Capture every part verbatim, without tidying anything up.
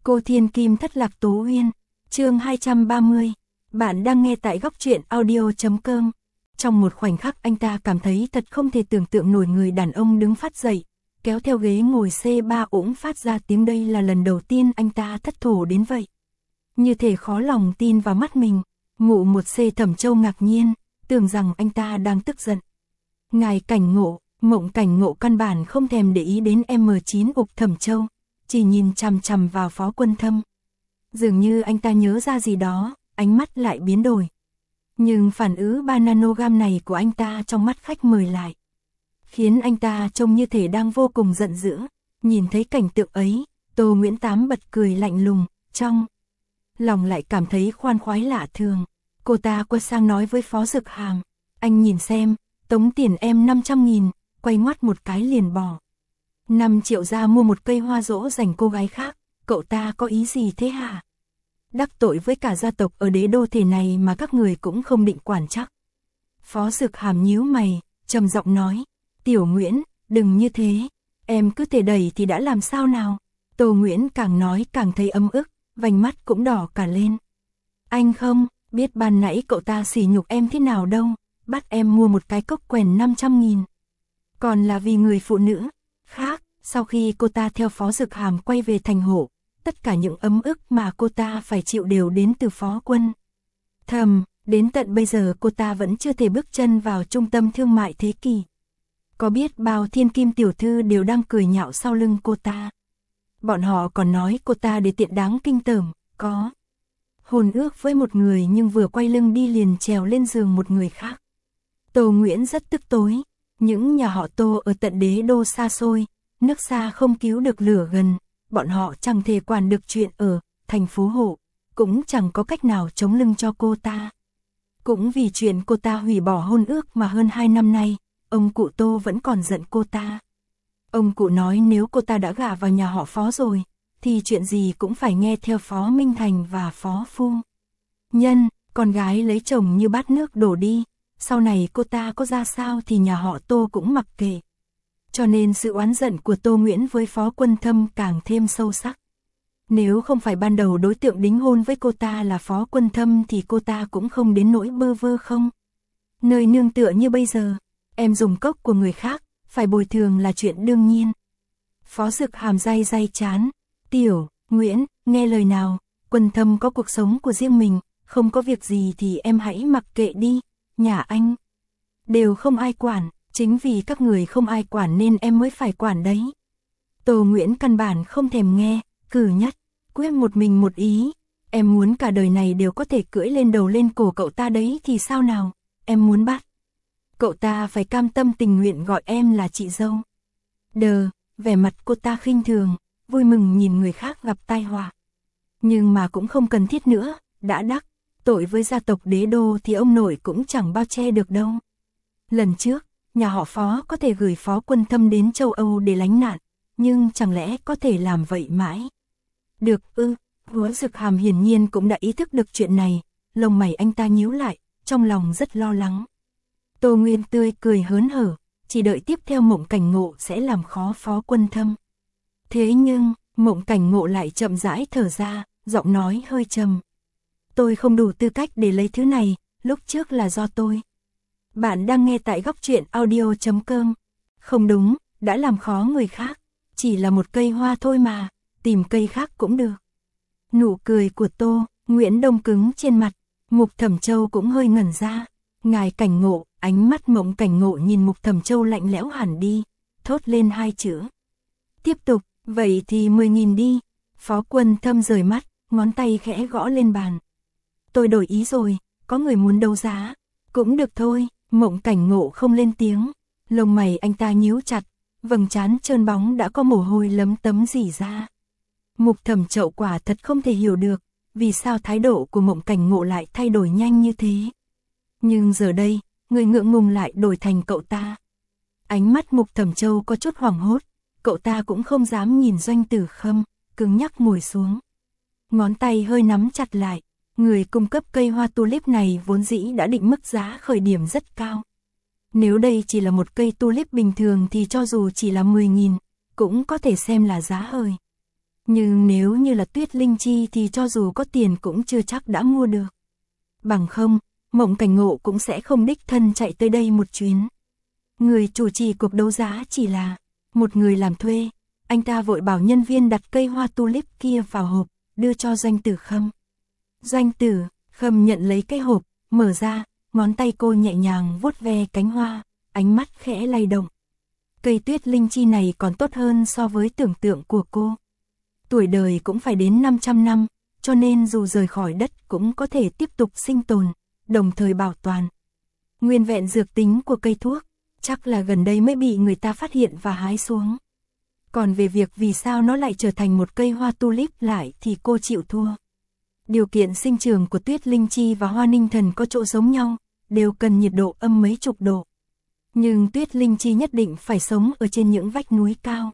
Cô Thiên Kim thất lạc Tố Uyên, chương hai trăm ba mươi. Bạn đang nghe tại góc truyện audio chấm com. Trong một khoảnh khắc anh ta cảm thấy thật không thể tưởng tượng nổi, người đàn ông đứng phát dậy, kéo theo ghế ngồi C ba ỗng phát ra tiếng, đây là lần đầu tiên anh ta thất thổ đến vậy. Như thể khó lòng tin vào mắt mình, ngụ một C Thẩm Châu ngạc nhiên, tưởng rằng anh ta đang tức giận. Ngài Cảnh Ngộ, Mộng Cảnh Ngộ căn bản không thèm để ý đến M chín ục Thẩm Châu, chỉ nhìn chằm chằm vào Phó Quân Thâm. Dường như anh ta nhớ ra gì đó, ánh mắt lại biến đổi. Nhưng phản ứng ba nanogam này của anh ta trong mắt khách mời lại khiến anh ta trông như thể đang vô cùng giận dữ. Nhìn thấy cảnh tượng ấy, Tô Nguyễn Tám bật cười lạnh lùng, trong lòng lại cảm thấy khoan khoái lạ thường. Cô ta quay sang nói với Phó Dực Hàm, anh nhìn xem, tống tiền em năm trăm nghìn, quay ngoắt một cái liền bỏ năm triệu ra mua một cây hoa dỗ dành cô gái khác, cậu ta có ý gì thế hả? Đắc tội với cả gia tộc ở đế đô thể này mà các người cũng không định quản chắc. Phó Dực Hàm nhíu mày, trầm giọng nói, Tiểu Nguyễn, đừng như thế, em cứ thể đẩy thì đã làm sao nào? Tô Nguyễn càng nói càng thấy ấm ức, vành mắt cũng đỏ cả lên. Anh không biết ban nãy cậu ta sỉ nhục em thế nào đâu, bắt em mua một cái cốc quèn năm trăm nghìn. Còn là vì người phụ nữ khác. Sau khi cô ta theo Phó Dực Hàm quay về thành hộ, tất cả những ấm ức mà cô ta phải chịu đều đến từ Phó Quân Thâm. Đến tận bây giờ cô ta vẫn chưa thể bước chân vào trung tâm thương mại thế kỷ. Có biết bao thiên kim tiểu thư đều đang cười nhạo sau lưng cô ta. Bọn họ còn nói cô ta để tiện đáng kinh tởm, có hôn ước với một người nhưng vừa quay lưng đi liền trèo lên giường một người khác. Tô Nguyễn rất tức tối, những nhà họ Tô ở tận đế đô xa xôi, nước xa không cứu được lửa gần, bọn họ chẳng thể quản được chuyện ở thành phố Hộ, cũng chẳng có cách nào chống lưng cho cô ta. Cũng vì chuyện cô ta hủy bỏ hôn ước mà hơn hai năm nay, ông cụ Tô vẫn còn giận cô ta. Ông cụ nói nếu cô ta đã gả vào nhà họ Phó rồi, thì chuyện gì cũng phải nghe theo Phó Minh Thành và Phó Phu Nhân, con gái lấy chồng như bát nước đổ đi, sau này cô ta có ra sao thì nhà họ Tô cũng mặc kệ. Cho nên sự oán giận của Tô Nguyễn với Phó Quân Thâm càng thêm sâu sắc. Nếu không phải ban đầu đối tượng đính hôn với cô ta là Phó Quân Thâm thì cô ta cũng không đến nỗi bơ vơ không nơi nương tựa như bây giờ. Em dùng cốc của người khác, phải bồi thường là chuyện đương nhiên. Phó Dực Hàm day day chán, Tiểu Nguyễn, nghe lời nào, Quân Thâm có cuộc sống của riêng mình, không có việc gì thì em hãy mặc kệ đi, nhà anh đều không ai quản. Chính vì các người không ai quản nên em mới phải quản đấy. Tô Nguyễn căn bản không thèm nghe, cử nhất, quyết một mình một ý. Em muốn cả đời này đều có thể cưỡi lên đầu lên cổ cậu ta đấy thì sao nào? Em muốn bắt cậu ta phải cam tâm tình nguyện gọi em là chị dâu. Đờ, vẻ mặt cô ta khinh thường, vui mừng nhìn người khác gặp tai họa. Nhưng mà cũng không cần thiết nữa, đã đắc tội với gia tộc đế đô thì ông nội cũng chẳng bao che được đâu. Lần trước, nhà họ Phó có thể gửi Phó Quân Thâm đến châu Âu để lánh nạn, nhưng chẳng lẽ có thể làm vậy mãi? Được ư? Phó Dực Hàm hiển nhiên cũng đã ý thức được chuyện này, lông mày anh ta nhíu lại, trong lòng rất lo lắng. Tô Nguyên tươi cười hớn hở, chỉ đợi tiếp theo Mộng Cảnh Ngộ sẽ làm khó Phó Quân Thâm. Thế nhưng, Mộng Cảnh Ngộ lại chậm rãi thở ra, giọng nói hơi trầm. Tôi không đủ tư cách để lấy thứ này, lúc trước là do tôi. Bạn đang nghe tại góc truyện audio chấm com. Không đúng, đã làm khó người khác, chỉ là một cây hoa thôi mà, tìm cây khác cũng được. Nụ cười của Tô Nguyễn đông cứng trên mặt, Mục Thẩm Châu cũng hơi ngẩn ra. Ngài Cảnh Ngộ, ánh mắt Mộng Cảnh Ngộ nhìn Mục Thẩm Châu lạnh lẽo hẳn đi, thốt lên hai chữ. Tiếp tục, vậy thì mười nghìn đi. Phó Quân Thâm rời mắt, ngón tay khẽ gõ lên bàn. Tôi đổi ý rồi, có người muốn đấu giá. Cũng được thôi. Mộng Cảnh Ngộ không lên tiếng, lông mày anh ta nhíu chặt, vầng trán trơn bóng đã có mồ hôi lấm tấm rỉ ra. Mục Thẩm Châu quả thật không thể hiểu được, vì sao thái độ của Mộng Cảnh Ngộ lại thay đổi nhanh như thế. Nhưng giờ đây, người ngượng ngùng lại đổi thành cậu ta. Ánh mắt Mục Thẩm Châu có chút hoảng hốt, cậu ta cũng không dám nhìn Doanh Tử Khâm, cứng nhắc ngồi xuống. Ngón tay hơi nắm chặt lại. Người cung cấp cây hoa tulip này vốn dĩ đã định mức giá khởi điểm rất cao. Nếu đây chỉ là một cây tulip bình thường thì cho dù chỉ là mười nghìn, cũng có thể xem là giá hời. Nhưng nếu như là Tuyết Linh Chi thì cho dù có tiền cũng chưa chắc đã mua được. Bằng không, Mộng Cảnh Ngộ cũng sẽ không đích thân chạy tới đây một chuyến. Người chủ trì cuộc đấu giá chỉ là một người làm thuê. Anh ta vội bảo nhân viên đặt cây hoa tulip kia vào hộp, đưa cho Doanh Tử Khâm. Doanh Tử Khâm nhận lấy cái hộp, mở ra, ngón tay cô nhẹ nhàng vuốt ve cánh hoa, ánh mắt khẽ lay động. Cây Tuyết Linh Chi này còn tốt hơn so với tưởng tượng của cô. Tuổi đời cũng phải đến năm trăm năm, cho nên dù rời khỏi đất cũng có thể tiếp tục sinh tồn, đồng thời bảo toàn. Nguyên vẹn dược tính của cây thuốc, chắc là gần đây mới bị người ta phát hiện và hái xuống. Còn về việc vì sao nó lại trở thành một cây hoa tulip lại thì cô chịu thua. Điều kiện sinh trưởng của Tuyết Linh Chi và hoa ninh thần có chỗ giống nhau, đều cần nhiệt độ âm mấy chục độ. Nhưng Tuyết Linh Chi nhất định phải sống ở trên những vách núi cao.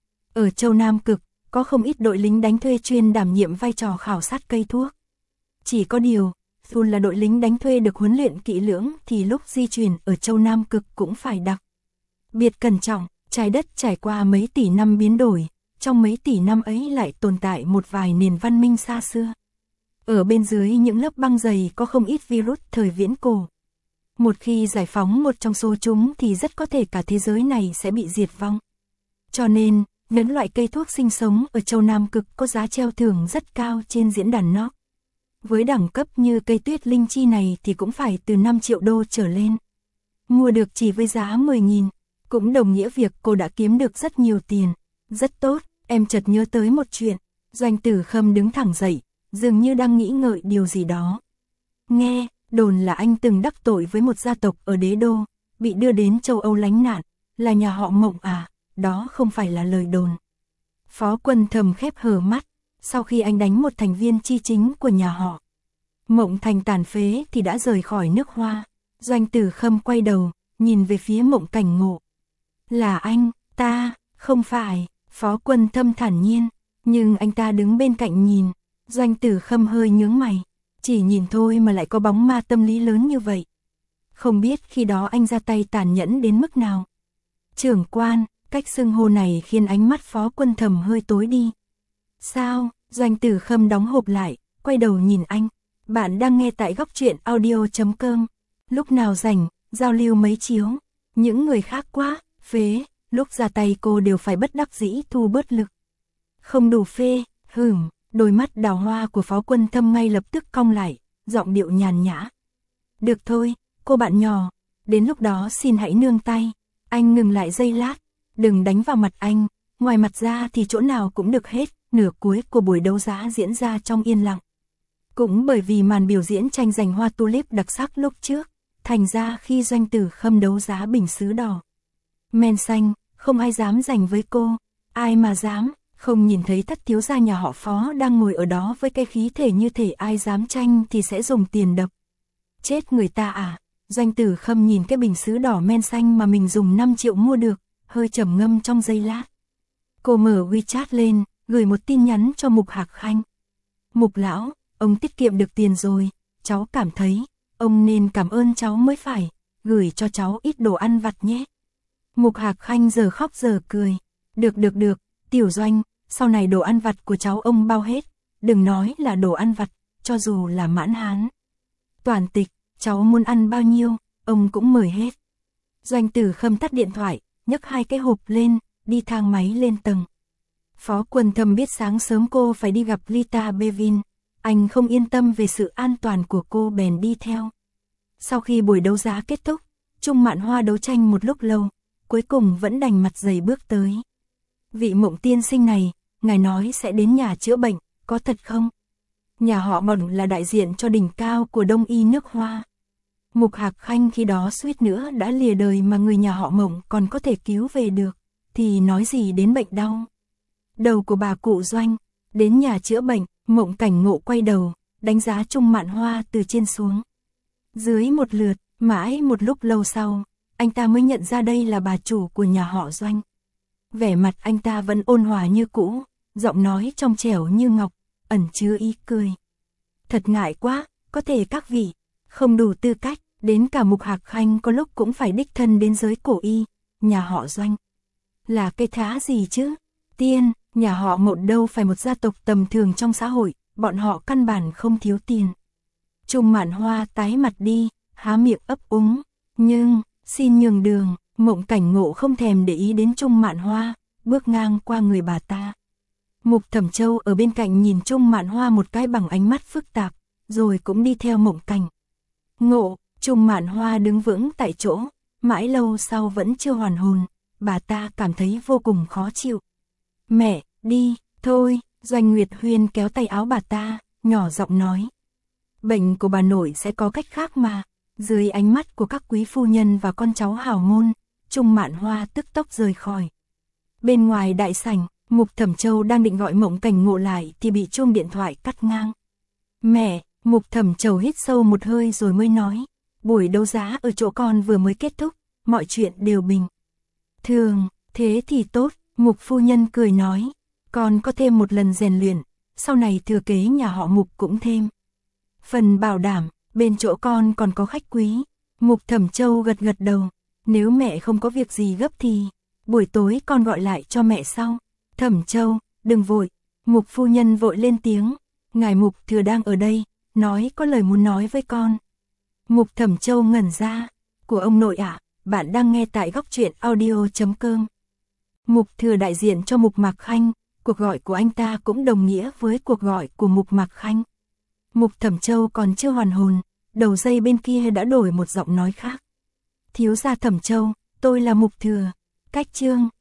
Ở châu Nam Cực, có không ít đội lính đánh thuê chuyên đảm nhiệm vai trò khảo sát cây thuốc. Chỉ có điều, dù là đội lính đánh thuê được huấn luyện kỹ lưỡng thì lúc di chuyển ở châu Nam Cực cũng phải đặc biệt cẩn trọng. Trái đất trải qua mấy tỷ năm biến đổi, trong mấy tỷ năm ấy lại tồn tại một vài nền văn minh xa xưa. Ở bên dưới những lớp băng dày có không ít virus thời viễn cổ. Một khi giải phóng một trong số chúng thì rất có thể cả thế giới này sẽ bị diệt vong. Cho nên, những loại cây thuốc sinh sống ở châu Nam Cực có giá treo thưởng rất cao trên diễn đàn nó. Với đẳng cấp như cây Tuyết Linh Chi này thì cũng phải từ năm triệu đô trở lên. Mua được chỉ với giá mười nghìn. Cũng đồng nghĩa việc cô đã kiếm được rất nhiều tiền. Rất tốt, em chợt nhớ tới một chuyện. Doanh Tử Khâm đứng thẳng dậy, dường như đang nghĩ ngợi điều gì đó. Nghe, đồn là anh từng đắc tội với một gia tộc ở đế đô, bị đưa đến châu Âu lánh nạn, là nhà họ Mộng à, đó không phải là lời đồn. Phó Quân thầm khép hờ mắt, sau khi anh đánh một thành viên chi chính của nhà họ Mộng thành tàn phế thì đã rời khỏi nước Hoa. Doanh Tử Khâm quay đầu, nhìn về phía Mộng Cảnh Ngộ. Là anh, ta, không phải, Phó Quân thâm thản nhiên, nhưng anh ta đứng bên cạnh nhìn. Doanh Tử Khâm hơi nhướng mày, chỉ nhìn thôi mà lại có bóng ma tâm lý lớn như vậy. Không biết khi đó anh ra tay tàn nhẫn đến mức nào. Trưởng quan, cách xưng hô này khiến ánh mắt Phó Quân thầm hơi tối đi. Sao? Doanh Tử Khâm đóng hộp lại, quay đầu nhìn anh. Bạn đang nghe tại góc truyện audio chấm com. Lúc nào rảnh, giao lưu mấy chiếu. Những người khác quá, phế, lúc ra tay cô đều phải bất đắc dĩ thu bớt lực. Không đủ phê, hửm, đôi mắt đào hoa của Phó Quân thâm ngay lập tức cong lại, giọng điệu nhàn nhã. Được thôi, cô bạn nhỏ, đến lúc đó xin hãy nương tay. Anh ngừng lại giây lát, đừng đánh vào mặt anh, ngoài mặt ra thì chỗ nào cũng được hết. Nửa cuối của buổi đấu giá diễn ra trong yên lặng. Cũng bởi vì màn biểu diễn tranh giành hoa tulip đặc sắc lúc trước, thành ra khi Doanh Tử Khâm đấu giá bình sứ đỏ men xanh, không ai dám giành với cô. Ai mà dám, không nhìn thấy thất thiếu gia nhà họ Phó đang ngồi ở đó với cái khí thể như thể ai dám tranh thì sẽ dùng tiền đập chết người ta à. Doanh Tử Khâm nhìn cái bình sứ đỏ men xanh mà mình dùng năm triệu mua được, hơi trầm ngâm trong giây lát. Cô mở WeChat lên, gửi một tin nhắn cho Mục Hạc Khanh. Mục lão, ông tiết kiệm được tiền rồi, cháu cảm thấy, ông nên cảm ơn cháu mới phải, gửi cho cháu ít đồ ăn vặt nhé. Mục Hạc Khanh giờ khóc giờ cười. Được được được, Tiểu Doanh, sau này đồ ăn vặt của cháu ông bao hết, đừng nói là đồ ăn vặt, cho dù là mãn hán toàn tịch, cháu muốn ăn bao nhiêu, ông cũng mời hết. Doanh Tử Khâm tắt điện thoại, nhấc hai cái hộp lên, đi thang máy lên tầng. Phó Quân thầm biết sáng sớm cô phải đi gặp Lita Bevin, anh không yên tâm về sự an toàn của cô bèn đi theo. Sau khi buổi đấu giá kết thúc, Trung Mạn Hoa đấu tranh một lúc lâu, cuối cùng vẫn đành mặt dày bước tới. Vị Mộng tiên sinh này, ngài nói sẽ đến nhà chữa bệnh, có thật không? Nhà họ Mộng là đại diện cho đỉnh cao của Đông y nước Hoa. Mục Hạc Khanh khi đó suýt nữa đã lìa đời mà người nhà họ Mộng còn có thể cứu về được, thì nói gì đến bệnh đau. Đầu của bà cụ Doanh, đến nhà chữa bệnh, Mộng Cảnh Ngộ quay đầu, đánh giá Trung Mạn Hoa từ trên xuống. Dưới một lượt, mãi một lúc lâu sau, anh ta mới nhận ra đây là bà chủ của nhà họ Doanh. Vẻ mặt anh ta vẫn ôn hòa như cũ, giọng nói trong trẻo như ngọc, ẩn chứa ý cười. Thật ngại quá, có thể các vị không đủ tư cách, đến cả Mục Hạc Khanh có lúc cũng phải đích thân đến giới cổ y, nhà họ Doanh. Là cái thá gì chứ? Tiên, Nhà họ Mộ đâu phải một gia tộc tầm thường trong xã hội, bọn họ căn bản không thiếu tiền. Trung Mạn Hoa tái mặt đi, há miệng ấp úng, nhưng, xin nhường đường, Mộng Cảnh Ngộ không thèm để ý đến Trung Mạn Hoa, bước ngang qua người bà ta. Mục Thẩm Châu ở bên cạnh nhìn Trung Mạn Hoa một cái bằng ánh mắt phức tạp, rồi cũng đi theo Mộng Cảnh Ngộ. Trung Mạn Hoa đứng vững tại chỗ, mãi lâu sau vẫn chưa hoàn hồn, bà ta cảm thấy vô cùng khó chịu. Mẹ, đi, thôi, Doanh Nguyệt Huyên kéo tay áo bà ta, nhỏ giọng nói. Bệnh của bà nội sẽ có cách khác mà. Dưới ánh mắt của các quý phu nhân và con cháu hào môn, Trung Mạn Hoa tức tốc rời khỏi. Bên ngoài đại sảnh, Mục Thẩm Châu đang định gọi Mộng Cảnh Ngộ lại thì bị chuông điện thoại cắt ngang. Mẹ, Mục Thẩm Châu hít sâu một hơi rồi mới nói. Buổi đấu giá ở chỗ con vừa mới kết thúc, mọi chuyện đều bình thường, thế thì tốt, Mục phu nhân cười nói. Con có thêm một lần rèn luyện, sau này thừa kế nhà họ Mục cũng thêm phần bảo đảm, bên chỗ con còn có khách quý. Mục Thẩm Châu gật gật đầu, nếu mẹ không có việc gì gấp thì buổi tối con gọi lại cho mẹ sau. Thẩm Châu, đừng vội, Mục phu nhân vội lên tiếng, ngài Mục thừa đang ở đây, nói có lời muốn nói với con. Mục Thẩm Châu ngẩn ra, của ông nội ạ, à, bạn đang nghe tại góc truyện audio chấm com. Mục thừa đại diện cho Mục Mạc Khanh, cuộc gọi của anh ta cũng đồng nghĩa với cuộc gọi của Mục Mạc Khanh. Mục Thẩm Châu còn chưa hoàn hồn, đầu dây bên kia đã đổi một giọng nói khác. Thiếu gia Thẩm Châu, tôi là Mục thừa, cách chương